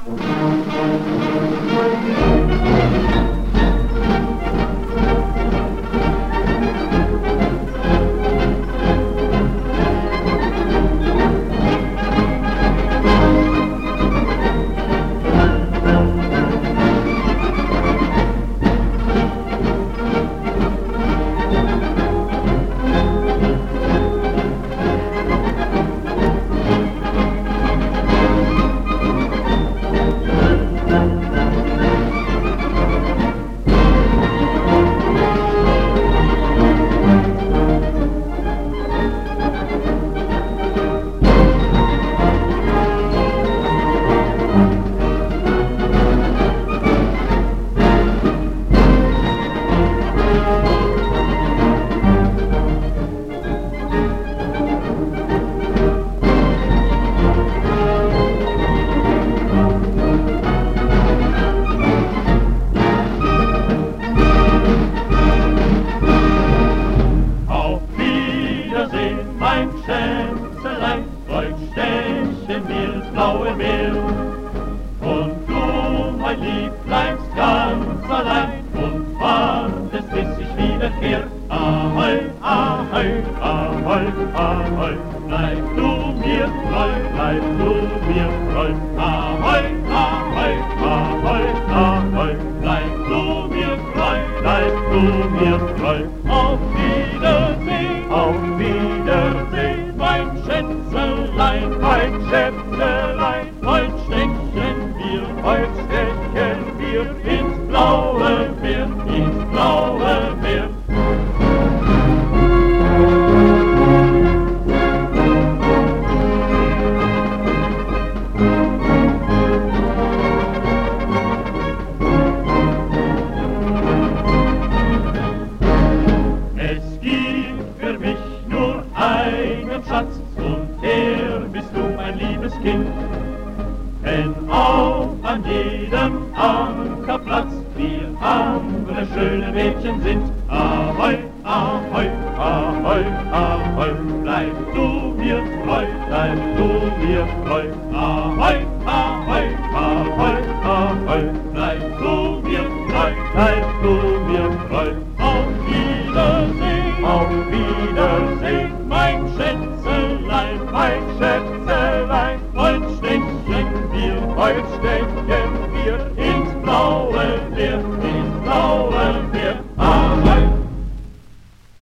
Mein Schätzelein, heute stechen wir ins blaue Meer. Und du, mein Lieblein, ganz allein und wartest, bis ich wiederkehr. Ahoi, ahoi, ahoi, ahoi, bleib du mir treu, bleib du mir treu. Ahoi, ahoi, ahoi, ahoi, bleib du mir treu, bleib du mir treu. Auf Wiedersehen, auf Wiedersehen, mein Schätzelein, mein Schätzelein. Heut stechen wir ins blaue Meer, ins blaue Meer. Es gibt für mich nur einen Schatz, und der bist du, mein liebes Kind. Denn auch an jedem Ankerplatz wir andere schöne Mädchen sind. Ahoi, ahoi, ahoi, ahoi, bleib du mir treu, bleib du mir treu. Ahoi, ahoi, ahoi, ahoi, bleib du mir treu, bleib du mir treu. Auf Wiedersehen, mein Schätzelein.